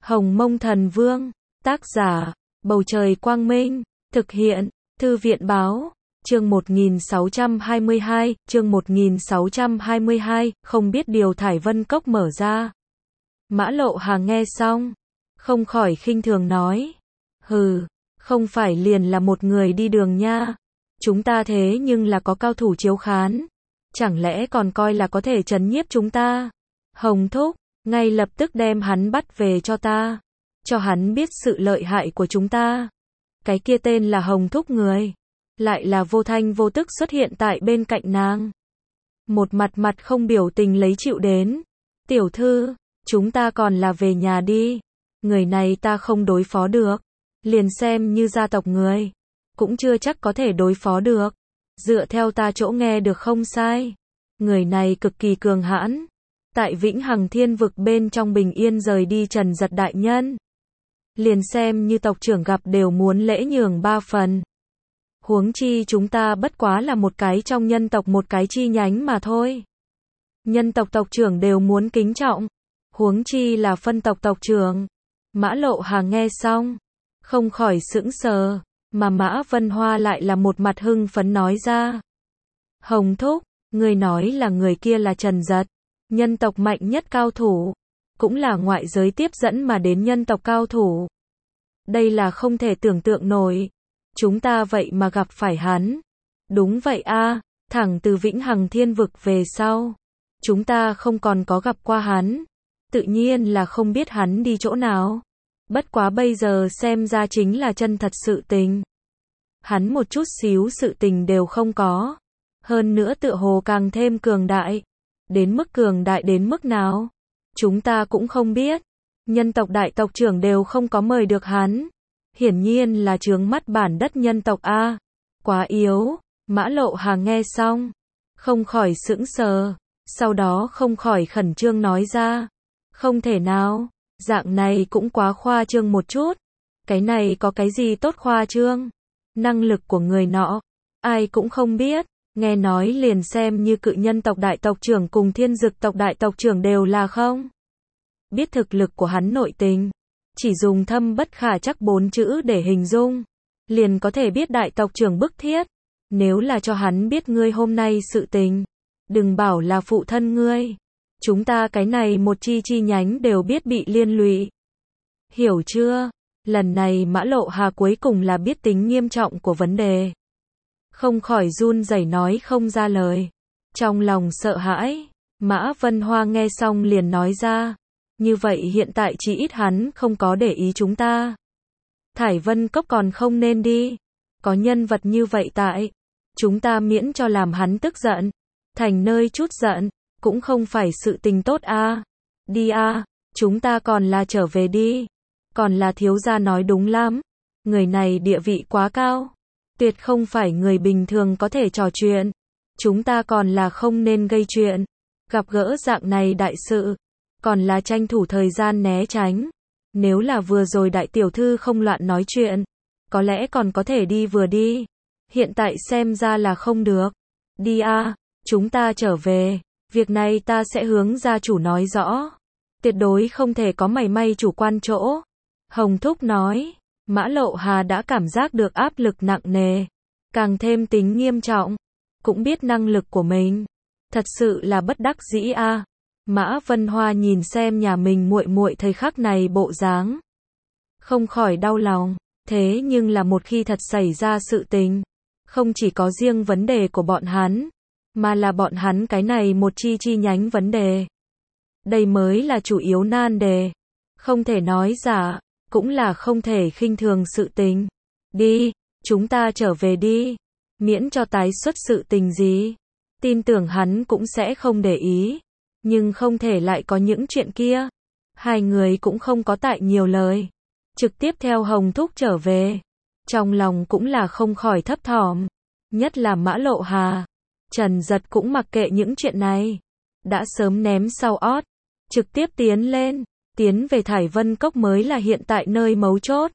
Hồng Mông Thần Vương, tác giả, Bầu Trời Quang Minh, thực hiện, Thư viện Báo, chương 1622, không biết điều Thải Vân Cốc mở ra. Mã Lộ Hà nghe xong, không khỏi khinh thường nói, hừ, không phải liền là một người đi đường nha, chúng ta thế nhưng là có cao thủ chiếu khán, chẳng lẽ còn coi là có thể trấn nhiếp chúng ta? Hồng Thúc, ngay lập tức đem hắn bắt về cho ta, cho hắn biết sự lợi hại của chúng ta. Cái kia tên là Hồng Thúc người, lại là vô thanh vô tức xuất hiện tại bên cạnh nàng. Một mặt không biểu tình lấy chịu đến. Tiểu thư, chúng ta còn là về nhà đi. Người này ta không đối phó được. Liền xem như gia tộc người, cũng chưa chắc có thể đối phó được. Dựa theo ta chỗ nghe được không sai. Người này cực kỳ cường hãn. Tại Vĩnh Hằng Thiên Vực bên trong bình yên rời đi Trần Giật đại nhân. Liền xem như tộc trưởng gặp đều muốn lễ nhường 3 phần. Huống chi chúng ta bất quá là một cái trong nhân tộc một cái chi nhánh mà thôi. Nhân tộc tộc trưởng đều muốn kính trọng. Huống chi là phân tộc tộc trưởng. Mã Lộ Hà nghe xong, không khỏi sững sờ, mà Mã Vân Hoa lại là một mặt hưng phấn nói ra. Hồng Thúc, người nói là người kia là Trần Giật, nhân tộc mạnh nhất cao thủ, cũng là ngoại giới tiếp dẫn mà đến nhân tộc cao thủ. Đây là không thể tưởng tượng nổi. Chúng ta vậy mà gặp phải hắn. Đúng vậy a, thẳng từ Vĩnh Hằng Thiên Vực về sau, chúng ta không còn có gặp qua hắn. Tự nhiên là không biết hắn đi chỗ nào. Bất quá bây giờ xem ra chính là chân thật sự tình. Hắn một chút xíu sự tình đều không có. Hơn nữa tựa hồ càng thêm cường đại. Đến mức cường đại đến mức nào? Chúng ta cũng không biết. Nhân tộc đại tộc trưởng đều không có mời được hắn. Hiển nhiên là chướng mắt bản đất nhân tộc a. Quá yếu. Mã Lộ Hà nghe xong, không khỏi sững sờ, sau đó không khỏi khẩn trương nói ra. Không thể nào, dạng này cũng quá khoa trương một chút. Cái này có cái gì tốt khoa trương? Năng lực của người nọ, ai cũng không biết. Nghe nói liền xem như cự nhân tộc đại tộc trưởng cùng thiên dực tộc đại tộc trưởng đều là không biết thực lực của hắn nội tình. Chỉ dùng thâm bất khả chắc 4 chữ để hình dung, liền có thể biết đại tộc trưởng bức thiết. Nếu là cho hắn biết ngươi hôm nay sự tình, đừng bảo là phụ thân ngươi, chúng ta cái này một chi nhánh đều biết bị liên lụy. Hiểu chưa? Lần này Mã Lộ Hà cuối cùng là biết tính nghiêm trọng của vấn đề. Không khỏi run rẩy nói không ra lời. Trong lòng sợ hãi, Mã Vân Hoa nghe xong liền nói ra. Như vậy hiện tại chỉ ít hắn không có để ý chúng ta. Thải Vân Cốc còn không nên đi. Có nhân vật như vậy tại. Chúng ta miễn cho làm hắn tức giận. Thành nơi chút giận. Cũng không phải sự tình tốt a. Đi a, chúng ta còn là trở về đi. Còn là thiếu gia nói đúng lắm. Người này địa vị quá cao. Tuyệt không phải người bình thường có thể trò chuyện. Chúng ta còn là không nên gây chuyện. Gặp gỡ dạng này đại sự. Còn là tranh thủ thời gian né tránh. Nếu là vừa rồi đại tiểu thư không loạn nói chuyện, có lẽ còn có thể đi vừa đi. Hiện tại xem ra là không được. Đi a, chúng ta trở về. Việc này ta sẽ hướng gia chủ nói rõ. Tuyệt đối không thể có mảy may chủ quan chỗ. Hồng Thúc nói. Mã Lộ Hà đã cảm giác được áp lực nặng nề. Càng thêm tính nghiêm trọng. Cũng biết năng lực của mình. Thật sự là bất đắc dĩ a. Mã Vân Hoa nhìn xem nhà mình muội muội thời khắc này bộ dáng, không khỏi đau lòng. Thế nhưng là một khi thật xảy ra sự tình, không chỉ có riêng vấn đề của bọn hắn, mà là bọn hắn cái này một chi nhánh vấn đề. Đây mới là chủ yếu nan đề. Không thể nói giả, cũng là không thể khinh thường sự tình. Đi, chúng ta trở về đi. Miễn cho tái xuất sự tình gì. Tin tưởng hắn cũng sẽ không để ý. Nhưng không thể lại có những chuyện kia. Hai người cũng không có tại nhiều lời. Trực tiếp theo Hồng Thúc trở về. Trong lòng cũng là không khỏi thấp thỏm. Nhất là Mã Lộ Hà. Trần Giật cũng mặc kệ những chuyện này. Đã sớm ném sau ót. Trực tiếp tiến lên. Tiến về Thải Vân Cốc mới là hiện tại nơi mấu chốt.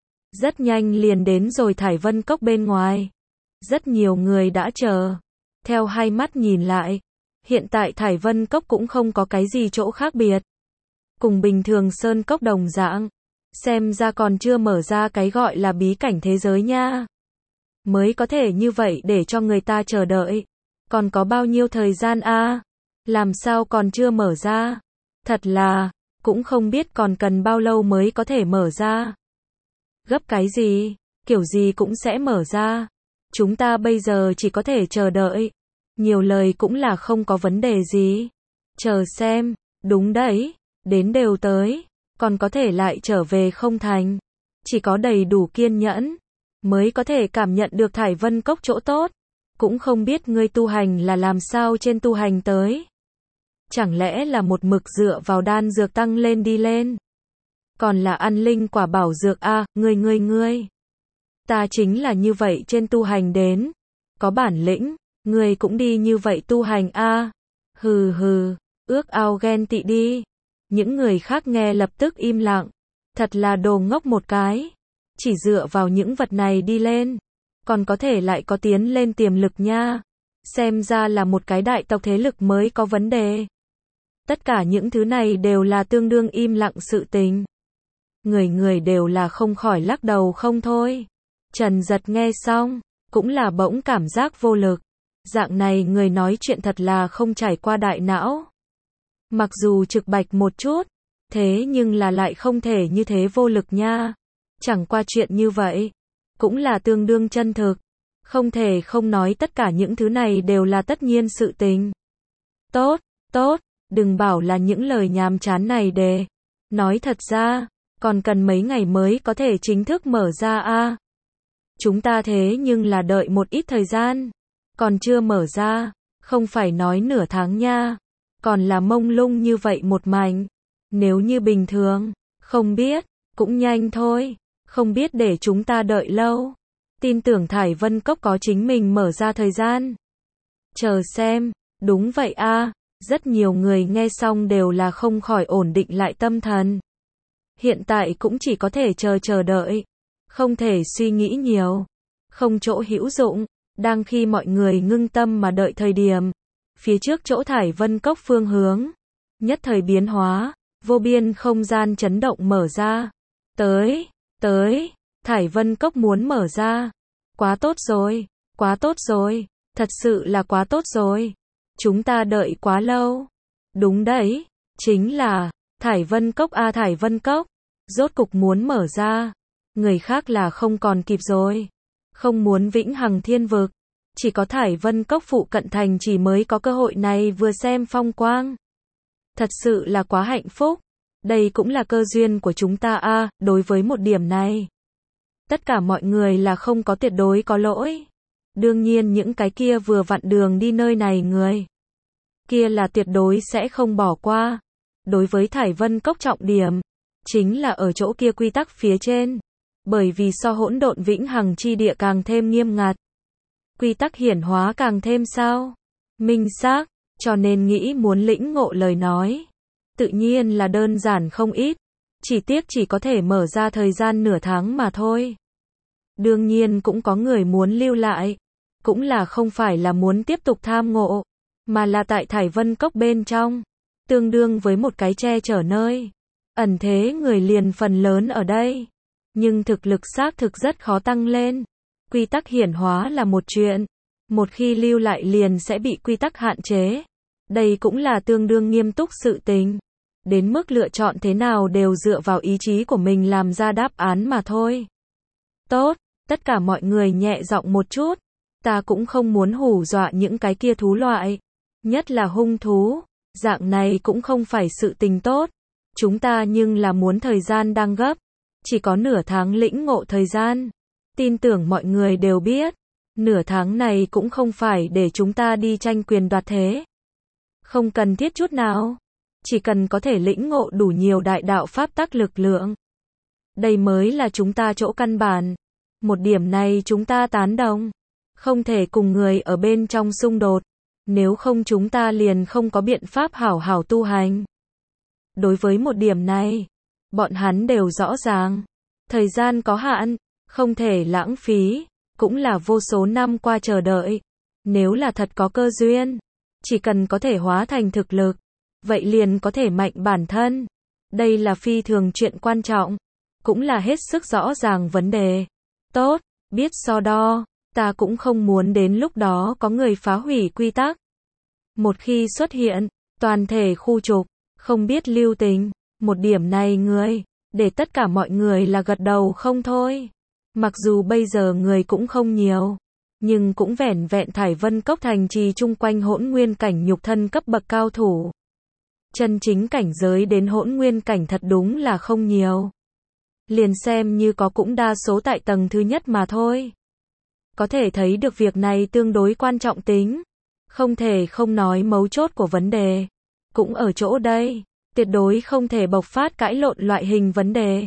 Rất nhanh liền đến rồi Thải Vân Cốc bên ngoài. Rất nhiều người đã chờ. Theo hai mắt nhìn lại. Hiện tại Thải Vân Cốc cũng không có cái gì chỗ khác biệt. cùng bình thường sơn cốc đồng dạng. Xem ra còn chưa mở ra cái gọi là bí cảnh thế giới nha. Mới có thể như vậy để cho người ta chờ đợi. Còn có bao nhiêu thời gian a? Làm sao còn chưa mở ra? Thật là, cũng không biết còn cần bao lâu mới có thể mở ra. Gấp cái gì? Kiểu gì cũng sẽ mở ra. Chúng ta bây giờ chỉ có thể chờ đợi. Nhiều lời cũng là không có vấn đề gì. Chờ xem, đúng đấy, đến đều tới, còn có thể lại trở về không thành. Chỉ có đầy đủ kiên nhẫn, mới có thể cảm nhận được Thải Vân Cốc chỗ tốt. Cũng không biết ngươi tu hành là làm sao trên tu hành tới. Chẳng lẽ là một mực dựa vào đan dược tăng lên đi lên. Còn là ăn linh quả bảo dược a, ngươi. Ta chính là như vậy trên tu hành đến. Có bản lĩnh, ngươi cũng đi như vậy tu hành a. Hừ, ước ao ghen tị đi. Những người khác nghe lập tức im lặng. Thật là đồ ngốc một cái. Chỉ dựa vào những vật này đi lên. Còn có thể lại có tiến lên tiềm lực nha. Xem ra là một cái đại tộc thế lực mới có vấn đề. Tất cả những thứ này đều là tương đương im lặng sự tình. Người đều là không khỏi lắc đầu không thôi. Trần Giật nghe xong, cũng là bỗng cảm giác vô lực. Dạng này người nói chuyện thật là không trải qua đại não. Mặc dù trực bạch một chút, thế nhưng là lại không thể như thế vô lực nha. Chẳng qua chuyện như vậy, cũng là tương đương chân thực. Không thể không nói tất cả những thứ này đều là tất nhiên sự tình. Tốt, đừng bảo là những lời nhàm chán này để. Nói thật ra, còn cần mấy ngày mới có thể chính thức mở ra a. Chúng ta thế nhưng là đợi một ít thời gian. Còn chưa mở ra, không phải nói nửa tháng nha. Còn là mông lung như vậy một mảnh. Nếu như bình thường, không biết, cũng nhanh thôi. Không biết để chúng ta đợi lâu. Tin tưởng Thải Vân Cốc có chính mình mở ra thời gian. Chờ xem, đúng vậy a. Rất nhiều người nghe xong đều là không khỏi ổn định lại tâm thần. Hiện tại cũng chỉ có thể chờ đợi. Không thể suy nghĩ nhiều. Không chỗ hữu dụng. Đang khi mọi người ngưng tâm mà đợi thời điểm. Phía trước chỗ Thải Vân Cốc phương hướng. Nhất thời biến hóa. Vô biên không gian chấn động mở ra. Tới. Thải Vân Cốc muốn mở ra. Quá tốt rồi. Thật sự là quá tốt rồi. Chúng ta đợi quá lâu. Đúng đấy. Chính là Thải Vân Cốc a, Thải Vân Cốc. Rốt cục muốn mở ra. Người khác là không còn kịp rồi. Không muốn vĩnh hằng thiên vực. Chỉ có Thải Vân Cốc phụ cận thành chỉ mới có cơ hội này vừa xem phong quang. Thật sự là quá hạnh phúc. Đây cũng là cơ duyên của chúng ta a. Đối với một điểm này, tất cả mọi người là không có tuyệt đối có lỗi. Đương nhiên những cái kia vừa vặn đường đi nơi này người kia là tuyệt đối sẽ không bỏ qua. Đối với Thải Vân Cốc trọng điểm, chính là ở chỗ kia quy tắc phía trên. Bởi vì so hỗn độn vĩnh hằng chi địa càng thêm nghiêm ngặt. Quy tắc hiển hóa càng thêm sao? Minh xác, cho nên nghĩ muốn lĩnh ngộ lời nói. Tự nhiên là đơn giản không ít. Chỉ tiếc chỉ có thể mở ra thời gian nửa tháng mà thôi. Đương nhiên cũng có người muốn lưu lại. Cũng là không phải là muốn tiếp tục tham ngộ. Mà là tại Thải Vân Cốc bên trong. Tương đương với một cái che chở nơi. Ẩn thế người liền phần lớn ở đây. Nhưng thực lực xác thực rất khó tăng lên. Quy tắc hiển hóa là một chuyện. Một khi lưu lại liền sẽ bị quy tắc hạn chế. Đây cũng là tương đương nghiêm túc sự tình. Đến mức lựa chọn thế nào đều dựa vào ý chí của mình làm ra đáp án mà thôi. Tốt, tất cả mọi người nhẹ giọng một chút. Ta cũng không muốn hù dọa những cái kia thú loại. Nhất là hung thú. Dạng này cũng không phải sự tình tốt. Chúng ta nhưng là muốn thời gian đang gấp. Chỉ có nửa tháng lĩnh ngộ thời gian. Tin tưởng mọi người đều biết. Nửa tháng này cũng không phải để chúng ta đi tranh quyền đoạt thế. Không cần thiết chút nào. Chỉ cần có thể lĩnh ngộ đủ nhiều đại đạo pháp tắc lực lượng. Đây mới là chúng ta chỗ căn bản. Một điểm này chúng ta tán đồng. Không thể cùng người ở bên trong xung đột. Nếu không chúng ta liền không có biện pháp hảo hảo tu hành. Đối với một điểm này, bọn hắn đều rõ ràng. Thời gian có hạn, không thể lãng phí. Cũng là vô số năm qua chờ đợi. Nếu là thật có cơ duyên, chỉ cần có thể hóa thành thực lực, vậy liền có thể mạnh bản thân. Đây là phi thường chuyện quan trọng, cũng là hết sức rõ ràng vấn đề. Tốt, biết so đo, ta cũng không muốn đến lúc đó có người phá hủy quy tắc. Một khi xuất hiện, toàn thể khu trục, không biết lưu tình, một điểm này để tất cả mọi người là gật đầu không thôi. Mặc dù bây giờ người cũng không nhiều, nhưng cũng vẻn vẹn Thải Vân Cốc thành trì chung quanh hỗn nguyên cảnh nhục thân cấp bậc cao thủ. Chân chính cảnh giới đến hỗn nguyên cảnh thật đúng là không nhiều. Liền xem như có cũng đa số tại tầng thứ nhất mà thôi. Có thể thấy được việc này tương đối quan trọng tính. Không thể không nói mấu chốt của vấn đề. Cũng ở chỗ đây, tuyệt đối không thể bộc phát cãi lộn loại hình vấn đề.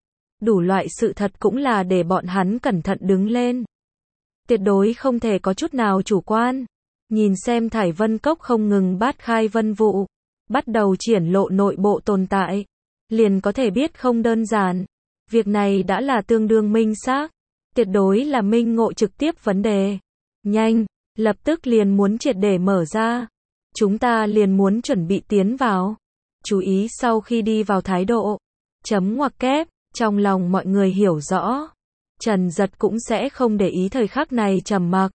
Đủ loại sự thật cũng là để bọn hắn cẩn thận đứng lên. Tuyệt đối không thể có chút nào chủ quan. Nhìn xem Thải Vân Cốc không ngừng bát khai vân vụ, bắt đầu triển lộ nội bộ tồn tại, liền có thể biết không đơn giản. Việc này đã là tương đương minh xác, tuyệt đối là minh ngộ trực tiếp vấn đề. Nhanh, lập tức liền muốn triệt để mở ra. Chúng ta liền muốn chuẩn bị tiến vào. Chú ý sau khi đi vào thái độ. Chấm ngoặc kép, trong lòng mọi người hiểu rõ. Trần Giật cũng sẽ không để ý thời khắc này trầm mặc.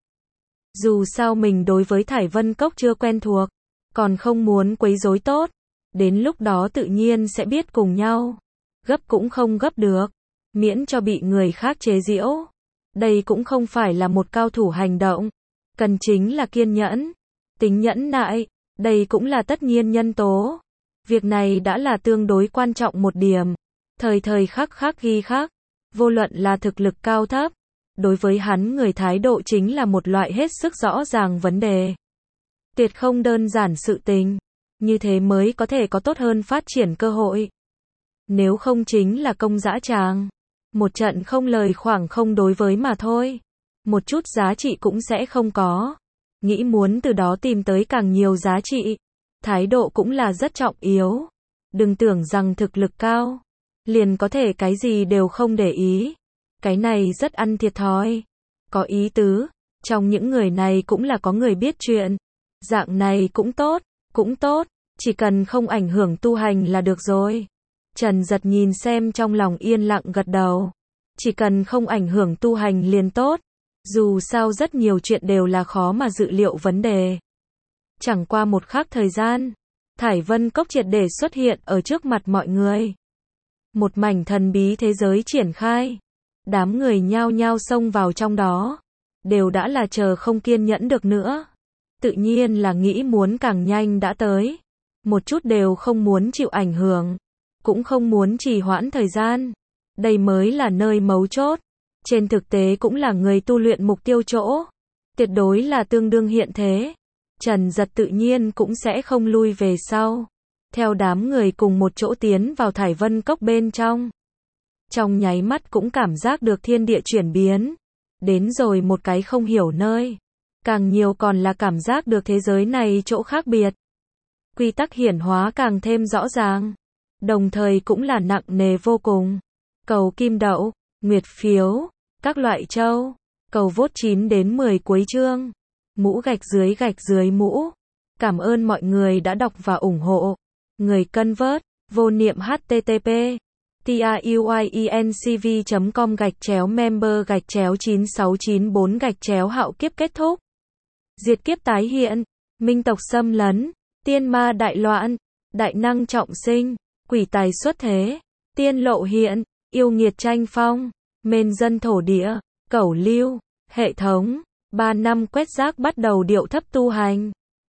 Dù sao mình đối với Thải Vân Cốc chưa quen thuộc, còn không muốn quấy rối tốt. Đến lúc đó tự nhiên sẽ biết cùng nhau. Gấp cũng không gấp được, miễn cho bị người khác chế giễu. Đây cũng không phải là một cao thủ hành động, cần chính là kiên nhẫn, tính nhẫn nại, đây cũng là tất nhiên nhân tố. Việc này đã là tương đối quan trọng một điểm, thời thời khắc khắc ghi khắc, vô luận là thực lực cao thấp, đối với hắn người thái độ chính là một loại hết sức rõ ràng vấn đề. Tuyệt không đơn giản sự tình, như thế mới có thể có tốt hơn phát triển cơ hội. Nếu không chính là công dã tràng, một trận không lời khoảng không đối với mà thôi, một chút giá trị cũng sẽ không có. Nghĩ muốn từ đó tìm tới càng nhiều giá trị, thái độ cũng là rất trọng yếu. Đừng tưởng rằng thực lực cao, liền có thể cái gì đều không để ý. Cái này rất ăn thiệt thòi. Có ý tứ, trong những người này cũng là có người biết chuyện. Dạng này cũng tốt, chỉ cần không ảnh hưởng tu hành là được rồi. Trần Giật nhìn xem trong lòng yên lặng gật đầu. Chỉ cần không ảnh hưởng tu hành liền tốt. Dù sao rất nhiều chuyện đều là khó mà dự liệu vấn đề. Chẳng qua một khắc thời gian, Thải Vân Cốc triệt để xuất hiện ở trước mặt mọi người. Một mảnh thần bí thế giới triển khai. Đám người nhao nhao xông vào trong đó. Đều đã là chờ không kiên nhẫn được nữa. Tự nhiên là nghĩ muốn càng nhanh đã tới. Một chút đều không muốn chịu ảnh hưởng. Cũng không muốn trì hoãn thời gian. Đây mới là nơi mấu chốt. Trên thực tế cũng là người tu luyện mục tiêu chỗ. Tuyệt đối là tương đương hiện thế. Trần Giật tự nhiên cũng sẽ không lui về sau. Theo đám người cùng một chỗ tiến vào Thải Vân Cốc bên trong. Trong nháy mắt cũng cảm giác được thiên địa chuyển biến. Đến rồi một cái không hiểu nơi. Càng nhiều còn là cảm giác được thế giới này chỗ khác biệt. Quy tắc hiển hóa càng thêm rõ ràng. Đồng thời cũng là nặng nề vô cùng. Cầu kim đậu, nguyệt phiếu, các loại châu. Cầu vote 9 đến 10 cuối chương. Mũ gạch dưới mũ. Cảm ơn mọi người đã đọc và ủng hộ. Người cân vớt, vô niệm http tiuyecnv.com/member/9694 hạo kiếp kết thúc. Diệt kiếp tái hiện, minh tộc xâm lấn, tiên ma đại loạn, đại năng trọng sinh, quỷ tài xuất thế, tiên lộ hiện, yêu nghiệt tranh phong, mên dân thổ địa, cẩu lưu, hệ thống, 3 năm quét rác bắt đầu điệu thấp tu hành.